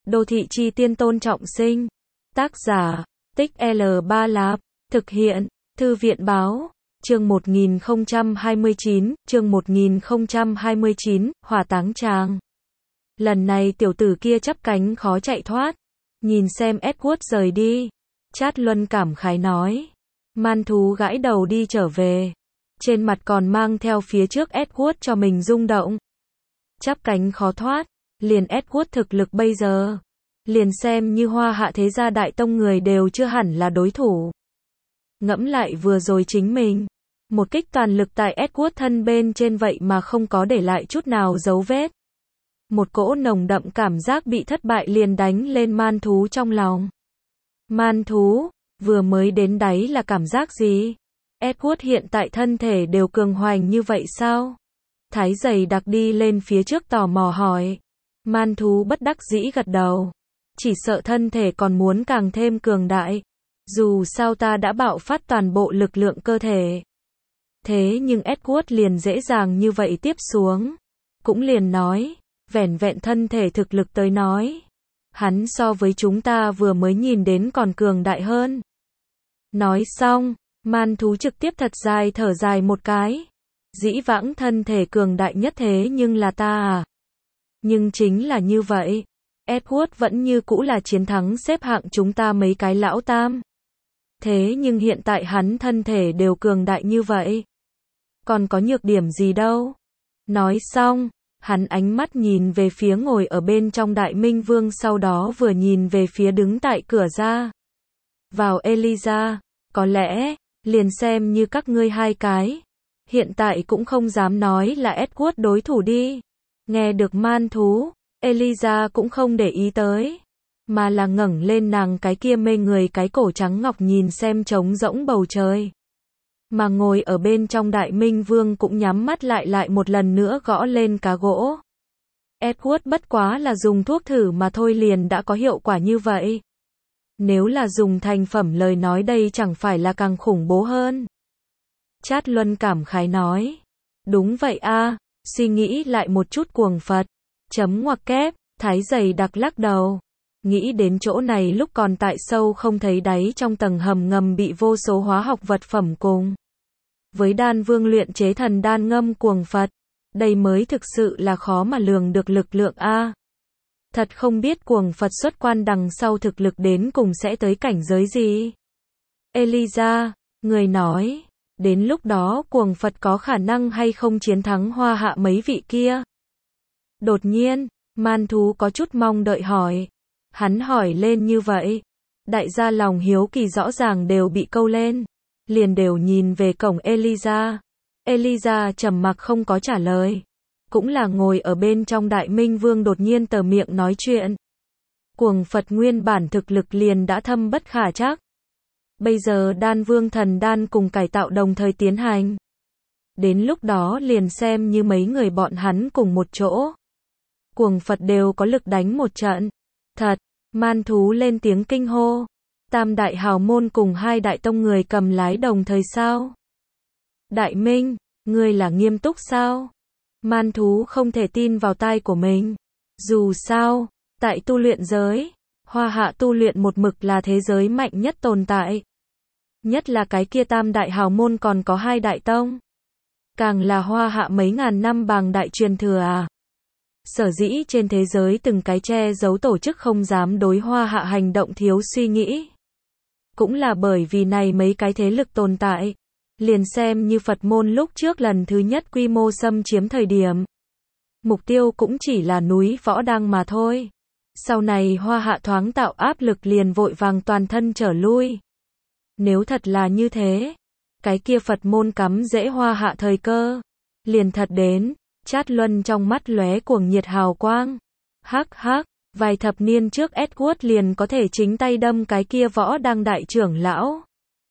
Đô thị chi tiên Tôn Trọng Sinh. Tác giả, Tích L3 Lạp. Thực hiện, Thư viện Báo. Chương 1029, Hỏa táng tràng. Lần này tiểu tử kia chắp cánh khó chạy thoát. Nhìn xem Edward rời đi. Chát Luân cảm khái nói. Man thú gãi đầu đi trở về. Trên mặt còn mang theo phía trước Edward cho mình rung động. Chắp cánh khó thoát. Liền Edward thực lực bây giờ. Liền xem như Hoa Hạ thế gia đại tông người đều chưa hẳn là đối thủ. Ngẫm lại vừa rồi chính mình. Một kích toàn lực tại Edward thân bên trên vậy mà không có để lại chút nào dấu vết. Một cỗ nồng đậm cảm giác bị thất bại liền đánh lên man thú trong lòng. Man thú, vừa mới đến đáy là cảm giác gì? Edward hiện tại thân thể đều cường hoành như vậy sao? Thái Giày Đặc đi lên phía trước tò mò hỏi. Man thú bất đắc dĩ gật đầu. Chỉ sợ thân thể còn muốn càng thêm cường đại. Dù sao ta đã bạo phát toàn bộ lực lượng cơ thể. Thế nhưng Edward liền dễ dàng như vậy tiếp xuống. Cũng liền nói, vẻn vẹn thân thể thực lực tới nói. Hắn so với chúng ta vừa mới nhìn đến còn cường đại hơn. Nói xong, man thú trực tiếp thật dài thở dài một cái. Dĩ vãng thân thể cường đại nhất thế nhưng là ta à? Nhưng chính là như vậy. Edward vẫn như cũ là chiến thắng xếp hạng chúng ta mấy cái lão tam. Thế nhưng hiện tại hắn thân thể đều cường đại như vậy. Còn có nhược điểm gì đâu. Nói xong, hắn ánh mắt nhìn về phía ngồi ở bên trong Đại Minh Vương, sau đó vừa nhìn về phía đứng tại cửa ra vào Eliza. Có lẽ, liền xem như các ngươi hai cái. Hiện tại cũng không dám nói là Edward đối thủ đi. Nghe được man thú, Eliza cũng không để ý tới. Mà là ngẩng lên nàng cái kia mê người cái cổ trắng ngọc nhìn xem trống rỗng bầu trời. Mà ngồi ở bên trong Đại Minh Vương cũng nhắm mắt lại một lần nữa gõ lên cá gỗ. Edward bất quá là dùng thuốc thử mà thôi liền đã có hiệu quả như vậy. Nếu là dùng thành phẩm lời nói đây chẳng phải là càng khủng bố hơn. Chát Luân cảm khái nói. Đúng vậy a, suy nghĩ lại một chút cuồng Phật. Chấm ngoặc kép, Thái Giày Đặc lắc đầu. Nghĩ đến chỗ này lúc còn tại sâu không thấy đáy trong tầng hầm ngầm bị vô số hóa học vật phẩm cùng với đan vương luyện chế thần đan ngâm cuồng Phật. Đây mới thực sự là khó mà lường được lực lượng a. Thật không biết cuồng Phật xuất quan đằng sau thực lực đến cùng sẽ tới cảnh giới gì. Eliza, người nói, đến lúc đó cuồng Phật có khả năng hay không chiến thắng Hoa Hạ mấy vị kia? Đột nhiên, man thú có chút mong đợi hỏi. Hắn hỏi lên như vậy. Đại gia lòng hiếu kỳ rõ ràng đều bị câu lên. Liền đều nhìn về cổng Eliza. Eliza trầm mặc không có trả lời. Cũng là ngồi ở bên trong Đại Minh Vương đột nhiên tờ miệng nói chuyện. Cuồng Phật nguyên bản thực lực liền đã thâm bất khả trắc. Bây giờ đan vương thần đan cùng cải tạo đồng thời tiến hành. Đến lúc đó liền xem như mấy người bọn hắn cùng một chỗ. Cuồng Phật đều có lực đánh một trận. Thật, man thú lên tiếng kinh hô. Tam đại hào môn cùng hai đại tông người cầm lái đồng thời sao? Đại Minh, ngươi là nghiêm túc sao? Man thú không thể tin vào tai của mình. Dù sao, tại tu luyện giới, Hoa Hạ tu luyện một mực là thế giới mạnh nhất tồn tại. Nhất là cái kia tam đại hào môn còn có hai đại tông. Càng là Hoa Hạ mấy ngàn năm bàng đại truyền thừa à. Sở dĩ trên thế giới từng cái che giấu tổ chức không dám đối Hoa Hạ hành động thiếu suy nghĩ. Cũng là bởi vì này mấy cái thế lực tồn tại. Liền xem như Phật môn lúc trước lần thứ nhất quy mô xâm chiếm thời điểm. Mục tiêu cũng chỉ là núi Võ Đăng mà thôi. Sau này Hoa Hạ thoáng tạo áp lực liền vội vàng toàn thân trở lui. Nếu thật là như thế, cái kia Phật môn cắm dễ Hoa Hạ thời cơ. Liền thật đến, Chát Luân trong mắt lóe cuồng nhiệt hào quang. Hắc hắc, vài thập niên trước Edward liền có thể chính tay đâm cái kia Võ Đăng đại trưởng lão.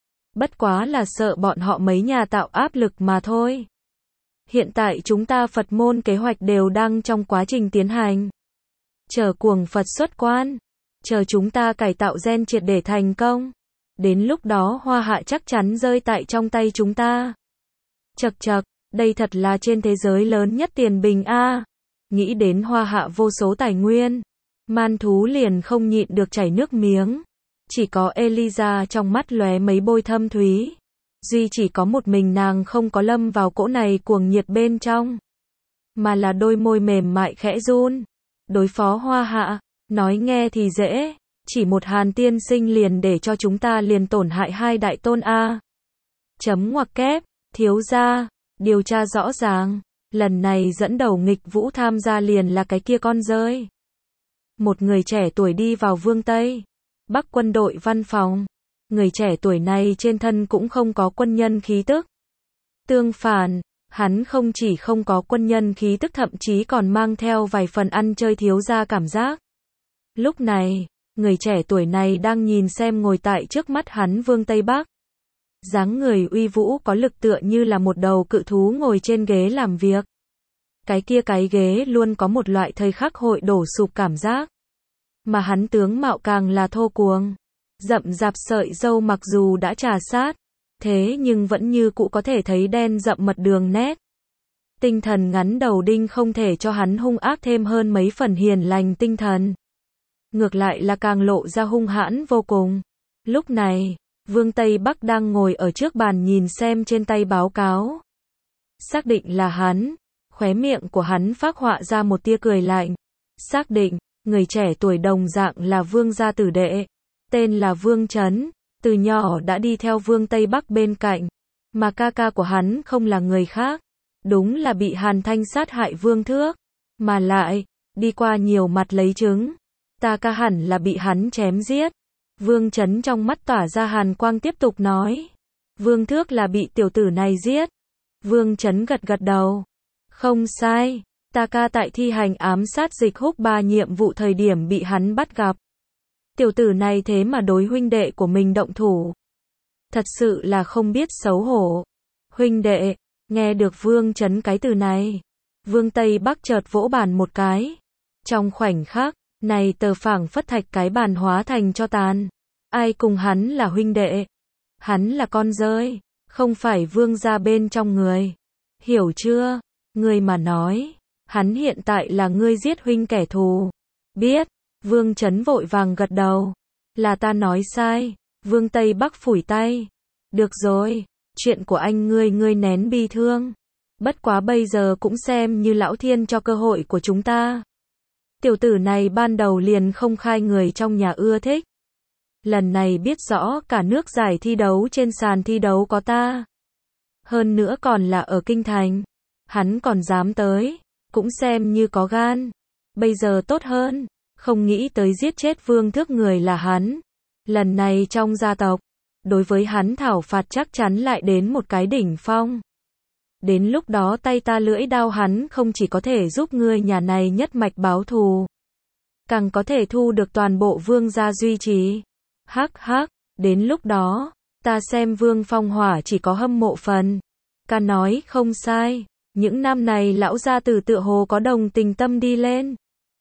Bất quá là sợ bọn họ mấy nhà tạo áp lực mà thôi. Hiện tại chúng ta Phật môn kế hoạch đều đang trong quá trình tiến hành. Chờ cuồng Phật xuất quan. Chờ chúng ta cải tạo gen triệt để thành công. Đến lúc đó Hoa Hạ chắc chắn rơi tại trong tay chúng ta. Chậc chậc, đây thật là trên thế giới lớn nhất tiền bình a. Nghĩ đến Hoa Hạ vô số tài nguyên. Man thú liền không nhịn được chảy nước miếng. Chỉ có Eliza trong mắt lóe mấy bôi thâm thúy. Duy chỉ có một mình nàng không có lâm vào cỗ này cuồng nhiệt bên trong. Mà là đôi môi mềm mại khẽ run. Đối phó Hoa Hạ, nói nghe thì dễ. Chỉ một Hàn tiên sinh liền để cho chúng ta liền tổn hại hai đại tôn A. Chấm ngoặc kép, thiếu gia, điều tra rõ ràng. Lần này dẫn đầu nghịch vũ tham gia liền là cái kia con rơi. Một người trẻ tuổi đi vào Vương Tây Bắc quân đội văn phòng. Người trẻ tuổi này trên thân cũng không có quân nhân khí tức. Tương phản, hắn không chỉ không có quân nhân khí tức thậm chí còn mang theo vài phần ăn chơi thiếu gia cảm giác. Lúc này, người trẻ tuổi này đang nhìn xem ngồi tại trước mắt hắn Vương Tây Bắc. Dáng người uy vũ có lực tựa như là một đầu cự thú ngồi trên ghế làm việc. Cái ghế luôn có một loại thời khắc hội đổ sụp cảm giác. Mà hắn tướng mạo càng là thô cuồng. Rậm rạp sợi râu mặc dù đã trà sát, thế nhưng vẫn như cũ có thể thấy đen rậm mật đường nét. Tinh thần ngắn đầu đinh không thể cho hắn hung ác thêm hơn mấy phần hiền lành tinh thần. Ngược lại là càng lộ ra hung hãn vô cùng. Lúc này, Vương Tây Bắc đang ngồi ở trước bàn nhìn xem trên tay báo cáo. Xác định là hắn, khóe miệng của hắn phác họa ra một tia cười lạnh. Xác định, người trẻ tuổi đồng dạng là Vương gia tử đệ. Tên là Vương Chấn, từ nhỏ đã đi theo Vương Tây Bắc bên cạnh. Mà ca ca của hắn không là người khác. Đúng là bị Hàn Thanh sát hại Vương Thước. Mà lại, đi qua nhiều mặt lấy chứng. Ta ca hẳn là bị hắn chém giết. Vương Chấn trong mắt tỏa ra hàn quang tiếp tục nói. Vương Thước là bị tiểu tử này giết. Vương Chấn gật gật đầu. Không sai, ta ca tại thi hành ám sát Dịch Húc Ba nhiệm vụ thời điểm bị hắn bắt gặp. Tiểu tử này thế mà đối huynh đệ của mình động thủ. Thật sự là không biết xấu hổ. Huynh đệ, nghe được Vương Chấn cái từ này. Vương Tây Bắc chợt vỗ bàn một cái. Trong khoảnh khắc, này tờ phảng phất thạch cái bàn hóa thành cho tàn. Ai cùng hắn là huynh đệ? Hắn là con rơi, không phải Vương gia bên trong người. Hiểu chưa? Ngươi mà nói, hắn hiện tại là ngươi giết huynh kẻ thù. Biết, Vương Chấn vội vàng gật đầu. Là ta nói sai. Vương Tây Bắc phủi tay. Được rồi, chuyện của anh ngươi nén bi thương. Bất quá bây giờ cũng xem như lão thiên cho cơ hội của chúng ta. Tiểu tử này ban đầu liền không khai người trong nhà ưa thích. Lần này biết rõ cả nước giải thi đấu trên sàn thi đấu có ta. Hơn nữa còn là ở Kinh Thành. Hắn còn dám tới, cũng xem như có gan. Bây giờ tốt hơn, không nghĩ tới giết chết Vương Thước người là hắn. Lần này trong gia tộc, đối với hắn thảo phạt chắc chắn lại đến một cái đỉnh phong. Đến lúc đó tay ta lưỡi đao hắn không chỉ có thể giúp ngươi nhà này nhất mạch báo thù, càng có thể thu được toàn bộ Vương gia duy trì. Hắc hắc, đến lúc đó, ta xem Vương Phong Hỏa chỉ có hâm mộ phần. Ca nói không sai, những năm này lão gia tử tựa hồ có đồng tình tâm đi lên.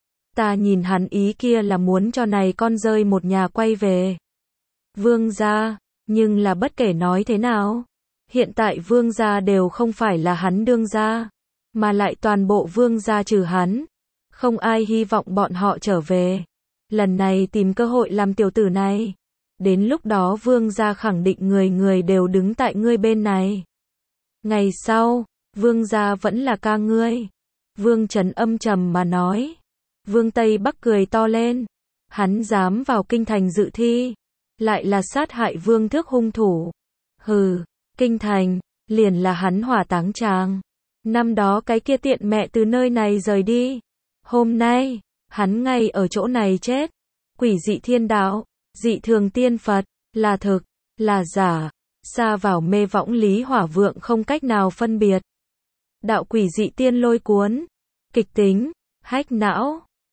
Ta nhìn hắn ý kia là muốn cho này con rơi một nhà quay về Vương gia, nhưng là bất kể nói thế nào, hiện tại Vương gia đều không phải là hắn đương gia, mà lại toàn bộ Vương gia trừ hắn, không ai hy vọng bọn họ trở về. Lần này tìm cơ hội làm tiểu tử này, đến lúc đó Vương gia khẳng định người người đều đứng tại ngươi bên này. Ngày sau, Vương gia vẫn là ca ngươi. Vương Trấn âm trầm mà nói. Vương Tây Bắc cười to lên. Hắn dám vào Kinh Thành dự thi, lại là sát hại Vương Thước hung thủ. Hừ, Kinh Thành, liền là hắn hỏa táng tràng. Năm đó cái kia tiện mẹ từ nơi này rời đi. Hôm nay, hắn ngay ở chỗ này chết. Quỷ dị thiên đạo, dị thường tiên Phật, là thực, là giả, xa vào mê võng lý hỏa vượng không cách nào phân biệt. Đạo quỷ dị tiên lôi cuốn, kịch tính, hách não.